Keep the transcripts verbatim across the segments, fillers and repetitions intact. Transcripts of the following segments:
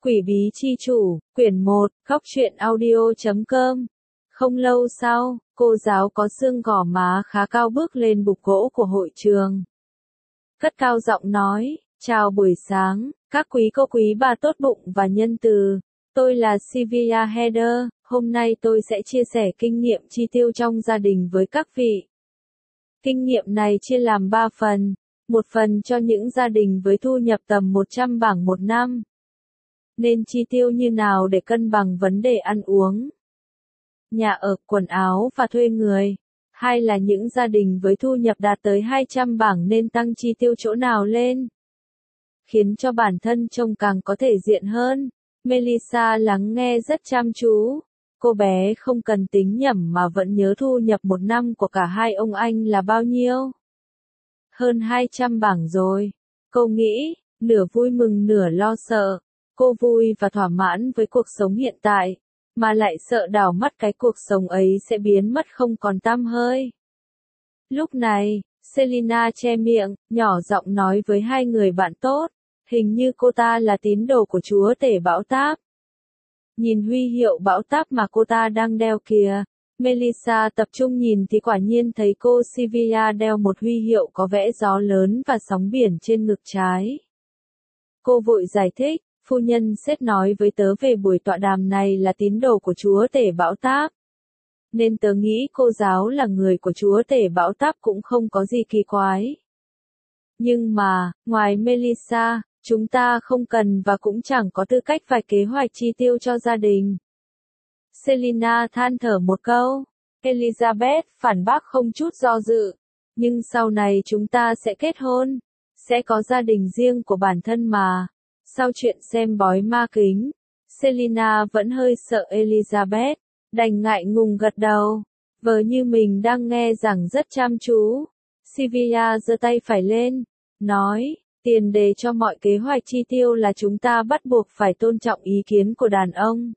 Quỷ bí chi chủ, quyển một, góc truyện audio chấm com. Không lâu sau, cô giáo có xương gò má khá cao bước lên bục gỗ của hội trường. Cất cao giọng nói, chào buổi sáng, các quý cô quý bà tốt bụng và nhân từ. Tôi là Sylvia Heather, hôm nay tôi sẽ chia sẻ kinh nghiệm chi tiêu trong gia đình với các vị. Kinh nghiệm này chia làm ba phần, một phần cho những gia đình với thu nhập tầm một trăm bảng một năm. Nên chi tiêu như nào để cân bằng vấn đề ăn uống, nhà ở, quần áo và thuê người. Hay là những gia đình với thu nhập đạt tới hai trăm bảng nên tăng chi tiêu chỗ nào lên, khiến cho bản thân trông càng có thể diện hơn. Melissa lắng nghe rất chăm chú. Cô bé không cần tính nhẩm mà vẫn nhớ thu nhập một năm của cả hai ông anh là bao nhiêu. Hơn hai trăm bảng rồi. Cô nghĩ, nửa vui mừng nửa lo sợ. Cô vui và thỏa mãn với cuộc sống hiện tại, mà lại sợ đảo mắt cái cuộc sống ấy sẽ biến mất không còn tăm hơi. Lúc này, Selina che miệng, nhỏ giọng nói với hai người bạn tốt, hình như cô ta là tín đồ của chúa tể bão táp. Nhìn huy hiệu bão táp mà cô ta đang đeo kìa. Melissa tập trung nhìn thì quả nhiên thấy cô Sylvia đeo một huy hiệu có vẽ gió lớn và sóng biển trên ngực trái. Cô vội giải thích, phu nhân sếp nói với tớ về buổi tọa đàm này là tín đồ của chúa tể bão táp. Nên tớ nghĩ cô giáo là người của chúa tể bão táp cũng không có gì kỳ quái. Nhưng mà, ngoài Melissa, chúng ta không cần và cũng chẳng có tư cách vạch kế hoạch chi tiêu cho gia đình. Selina than thở một câu. Elizabeth phản bác không chút do dự. Nhưng sau này chúng ta sẽ kết hôn, sẽ có gia đình riêng của bản thân mà. Sau chuyện xem bói ma kính, Selina vẫn hơi sợ Elizabeth, đành ngại ngùng gật đầu, vờ như mình đang nghe giảng rất chăm chú. Sylvia giơ tay phải lên, nói, tiền đề cho mọi kế hoạch chi tiêu là chúng ta bắt buộc phải tôn trọng ý kiến của đàn ông.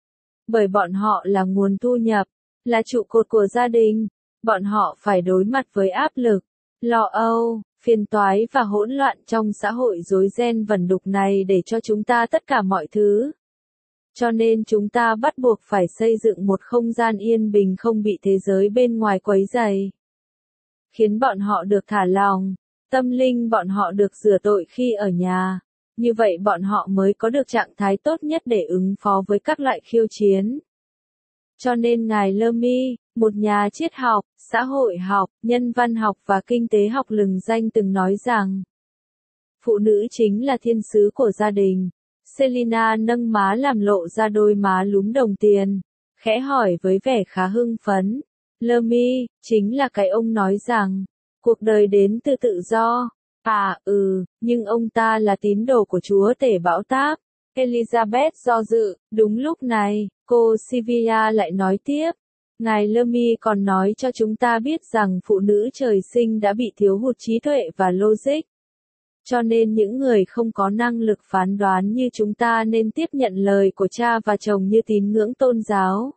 Bởi bọn họ là nguồn thu nhập, là trụ cột của gia đình, bọn họ phải đối mặt với áp lực, lo âu, phiền toái và hỗn loạn trong xã hội rối ren vẩn đục này để cho chúng ta tất cả mọi thứ. Cho nên chúng ta bắt buộc phải xây dựng một không gian yên bình không bị thế giới bên ngoài quấy rầy. Khiến bọn họ được thả lỏng, tâm linh bọn họ được rửa tội khi ở nhà. Như vậy bọn họ mới có được trạng thái tốt nhất để ứng phó với các loại khiêu chiến. Cho nên ngài Lermy, một nhà triết học, xã hội học, nhân văn học và kinh tế học lừng danh từng nói rằng, phụ nữ chính là thiên sứ của gia đình. Selina nâng má làm lộ ra đôi má lúm đồng tiền, khẽ hỏi với vẻ khá hưng phấn. Lermy, chính là cái ông nói rằng, cuộc đời đến từ tự do. À, ừ, nhưng ông ta là tín đồ của chúa tể bão táp. Elizabeth do dự, đúng lúc này, cô Sylvia lại nói tiếp. Ngài Lermy còn nói cho chúng ta biết rằng phụ nữ trời sinh đã bị thiếu hụt trí tuệ và logic. Cho nên những người không có năng lực phán đoán như chúng ta nên tiếp nhận lời của cha và chồng như tín ngưỡng tôn giáo.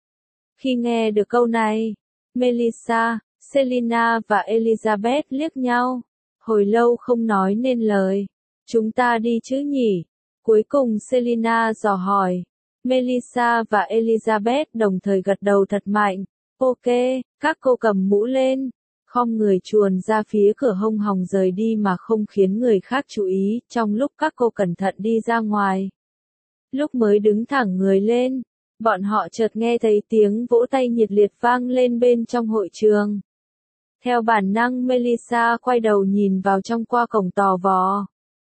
Khi nghe được câu này, Melissa, Selina và Elizabeth liếc nhau. Hồi lâu không nói nên lời. Chúng ta đi chứ nhỉ? Cuối cùng Selina dò hỏi. Melissa và Elizabeth đồng thời gật đầu thật mạnh. Ok, các cô cầm mũ lên. Khom người chuồn ra phía cửa hông hòng rời đi mà không khiến người khác chú ý, trong lúc các cô cẩn thận đi ra ngoài. Lúc mới đứng thẳng người lên, bọn họ chợt nghe thấy tiếng vỗ tay nhiệt liệt vang lên bên trong hội trường. Theo bản năng Melissa quay đầu nhìn vào trong qua cổng tò vò.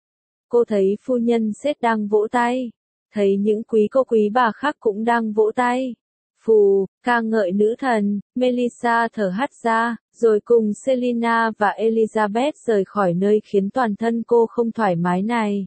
Cô thấy phu nhân sếp đang vỗ tay, thấy những quý cô quý bà khác cũng đang vỗ tay. Phù, ca ngợi nữ thần. Melissa thở hắt ra, rồi cùng Selina và Elizabeth rời khỏi nơi khiến toàn thân cô không thoải mái này.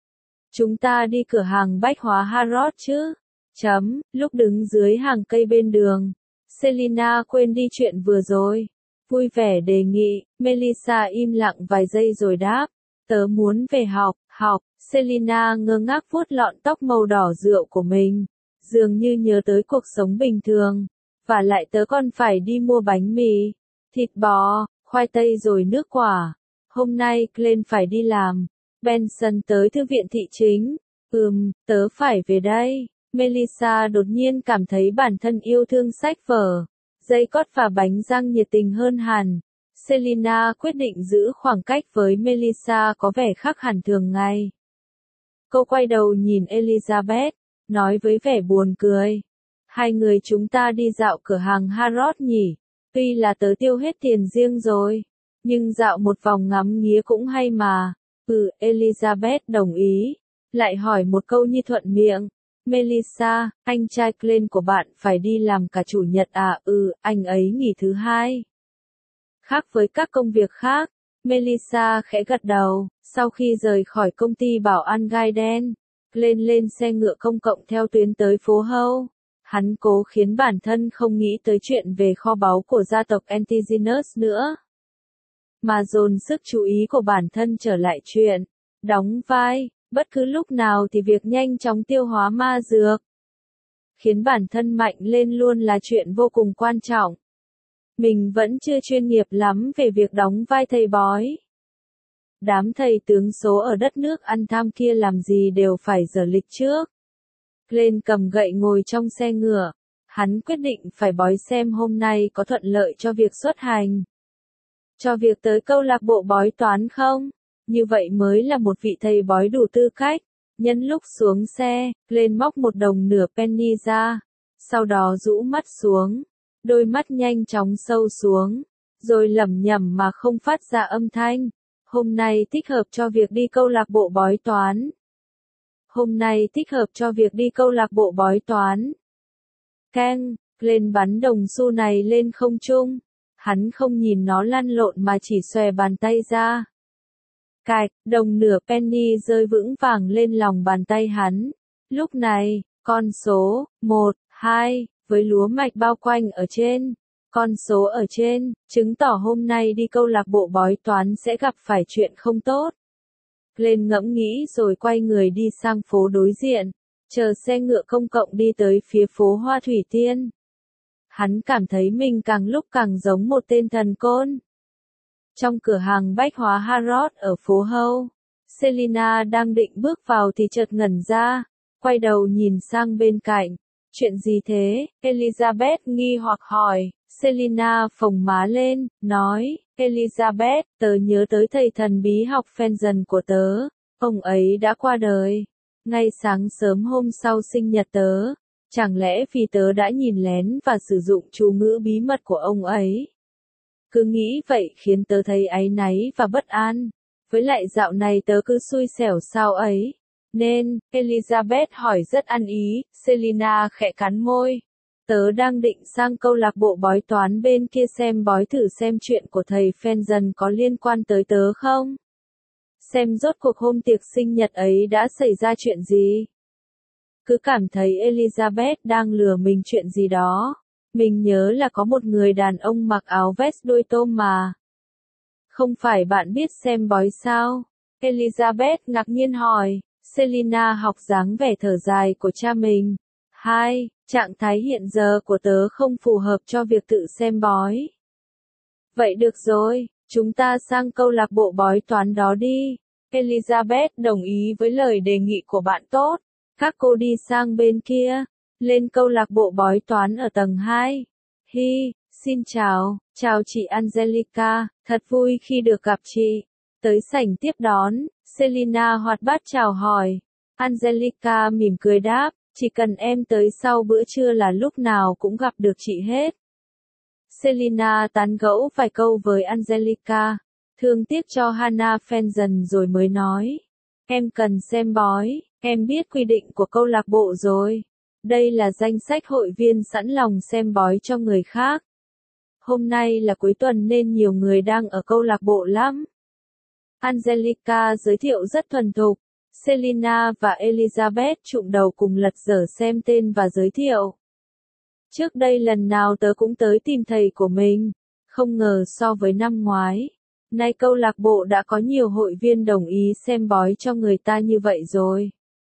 Chúng ta đi cửa hàng bách hóa Harrods chứ? Chấm, lúc đứng dưới hàng cây bên đường, Selina quên đi chuyện vừa rồi. Vui vẻ đề nghị, Melissa im lặng vài giây rồi đáp, tớ muốn về học, học. Selina ngơ ngác vuốt lọn tóc màu đỏ rượu của mình, dường như nhớ tới cuộc sống bình thường, và lại tớ còn phải đi mua bánh mì, thịt bò, khoai tây rồi nước quả. Hôm nay Glenn phải đi làm, Benson tới thư viện thị chính, Ừm, tớ phải về đây. Melissa đột nhiên cảm thấy bản thân yêu thương sách vở, dây cót và bánh răng nhiệt tình hơn hẳn. Selina quyết định giữ khoảng cách với Melissa có vẻ khác hẳn thường ngày. Cô quay đầu nhìn Elizabeth, nói với vẻ buồn cười. Hai người chúng ta đi dạo cửa hàng Harrods nhỉ? Tuy là tớ tiêu hết tiền riêng rồi, nhưng dạo một vòng ngắm nghía cũng hay mà. Ừ, Elizabeth đồng ý. Lại hỏi một câu như thuận miệng. Melissa, anh trai Glenn của bạn phải đi làm cả chủ nhật à? Ừ, anh ấy nghỉ thứ hai. Khác với các công việc khác, Melissa khẽ gật đầu. Sau khi rời khỏi công ty bảo an gai đen, Glenn lên xe ngựa công cộng theo tuyến tới phố Howe. Hắn cố khiến bản thân không nghĩ tới chuyện về kho báu của gia tộc Antigenus nữa, mà dồn sức chú ý của bản thân trở lại chuyện đóng vai. Bất cứ lúc nào thì việc nhanh chóng tiêu hóa ma dược, khiến bản thân mạnh lên luôn là chuyện vô cùng quan trọng. Mình vẫn chưa chuyên nghiệp lắm về việc đóng vai thầy bói. Đám thầy tướng số ở đất nước ăn tham kia làm gì đều phải dở lịch trước. Glenn cầm gậy ngồi trong xe ngựa. Hắn quyết định phải bói xem hôm nay có thuận lợi cho việc xuất hành, cho việc tới câu lạc bộ bói toán không. Như vậy mới là một vị thầy bói đủ tư cách. Nhân lúc xuống xe, Glenn móc một đồng nửa penny ra, sau đó rũ mắt xuống, đôi mắt nhanh chóng sâu xuống, rồi lẩm nhẩm mà không phát ra âm thanh. Hôm nay thích hợp cho việc đi câu lạc bộ bói toán. Hôm nay thích hợp cho việc đi câu lạc bộ bói toán. Keng, Glenn bắn đồng xu này lên không trung. Hắn không nhìn nó lăn lộn mà chỉ xòe bàn tay ra. Cạch, đồng nửa penny rơi vững vàng lên lòng bàn tay hắn. Lúc này, con số một, hai, với lúa mạch bao quanh ở trên. Con số ở trên, chứng tỏ hôm nay đi câu lạc bộ bói toán sẽ gặp phải chuyện không tốt. Glenn ngẫm nghĩ rồi quay người đi sang phố đối diện, chờ xe ngựa công cộng đi tới phía phố Hoa Thủy Tiên. Hắn cảm thấy mình càng lúc càng giống một tên thần côn. Trong cửa hàng bách hóa Harrods ở phố Howe, Selina đang định bước vào thì chợt ngẩn ra, quay đầu nhìn sang bên cạnh. Chuyện gì thế? Elizabeth nghi hoặc hỏi. Selina phồng má lên, nói, Elizabeth, tớ nhớ tới thầy thần bí học Fenton của tớ. Ông ấy đã qua đời. Ngay sáng sớm hôm sau sinh nhật tớ. Chẳng lẽ vì tớ đã nhìn lén và sử dụng chú ngữ bí mật của ông ấy? Cứ nghĩ vậy khiến tớ thấy áy náy và bất an. Với lại dạo này tớ cứ xui xẻo sao ấy. Nên, Elizabeth hỏi rất ăn ý. Selina khẽ cắn môi. Tớ đang định sang câu lạc bộ bói toán bên kia xem bói thử xem chuyện của thầy Fenton có liên quan tới tớ không? Xem rốt cuộc hôm tiệc sinh nhật ấy đã xảy ra chuyện gì? Cứ cảm thấy Elizabeth đang lừa mình chuyện gì đó. Mình nhớ là có một người đàn ông mặc áo vest đuôi tôm mà. Không phải bạn biết xem bói sao? Elizabeth ngạc nhiên hỏi. Selina học dáng vẻ thở dài của cha mình. Hai, trạng thái hiện giờ của tớ không phù hợp cho việc tự xem bói. Vậy được rồi, chúng ta sang câu lạc bộ bói toán đó đi. Elizabeth đồng ý với lời đề nghị của bạn tốt. Các cô đi sang bên kia, lên câu lạc bộ bói toán ở tầng hai. Hi, xin chào, chào chị Angelica, thật vui khi được gặp chị. Tới sảnh tiếp đón, Selina hoạt bát chào hỏi. Angelica mỉm cười đáp, chỉ cần em tới sau bữa trưa là lúc nào cũng gặp được chị hết. Selina tán gẫu vài câu với Angelica, thương tiếc cho Hannah Fenton rồi mới nói. Em cần xem bói, em biết quy định của câu lạc bộ rồi. Đây là danh sách hội viên sẵn lòng xem bói cho người khác. Hôm nay là cuối tuần nên nhiều người đang ở câu lạc bộ lắm. Angelica giới thiệu rất thuần thục. Selina và Elizabeth chụm đầu cùng lật dở xem tên và giới thiệu. Trước đây lần nào tớ cũng tới tìm thầy của mình. Không ngờ so với năm ngoái, nay câu lạc bộ đã có nhiều hội viên đồng ý xem bói cho người ta như vậy rồi.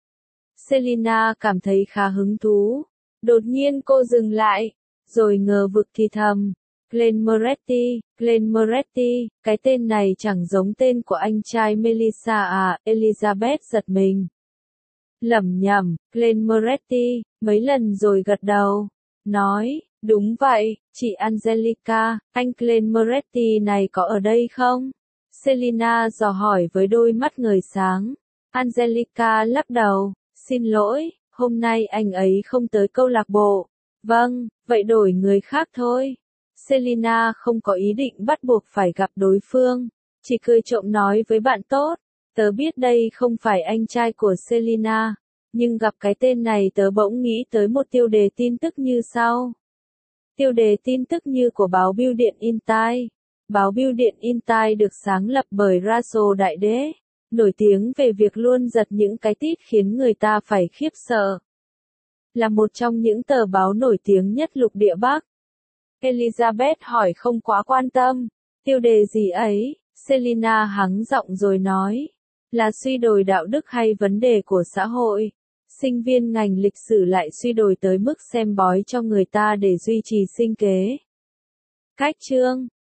Selina cảm thấy khá hứng thú. Đột nhiên cô dừng lại, rồi ngờ vực thì thầm. Glenn Moretti, Glenn Moretti, cái tên này chẳng giống tên của anh trai Melissa à? Elizabeth giật mình. Lẩm nhẩm, Glenn Moretti, mấy lần rồi gật đầu. Nói, đúng vậy, chị Angelica, anh Glenn Moretti này có ở đây không? Selina dò hỏi với đôi mắt ngời sáng. Angelica lắc đầu, xin lỗi, hôm nay anh ấy không tới câu lạc bộ. Vâng, vậy đổi người khác thôi. Selina không có ý định bắt buộc phải gặp đối phương, chỉ cười trộm nói với bạn tốt, tớ biết đây không phải anh trai của Selina, nhưng gặp cái tên này tớ bỗng nghĩ tới một tiêu đề tin tức như sau. Tiêu đề tin tức như của báo Bưu điện Intai. Báo Bưu điện Intai được sáng lập bởi Russell Đại Đế, nổi tiếng về việc luôn giật những cái tít khiến người ta phải khiếp sợ. Là một trong những tờ báo nổi tiếng nhất lục địa Bắc. Elizabeth hỏi không quá quan tâm. Tiêu đề gì ấy? Selina hắng giọng rồi nói. Là suy đồi đạo đức hay vấn đề của xã hội? Sinh viên ngành lịch sử lại suy đồi tới mức xem bói cho người ta để duy trì sinh kế. Cách chương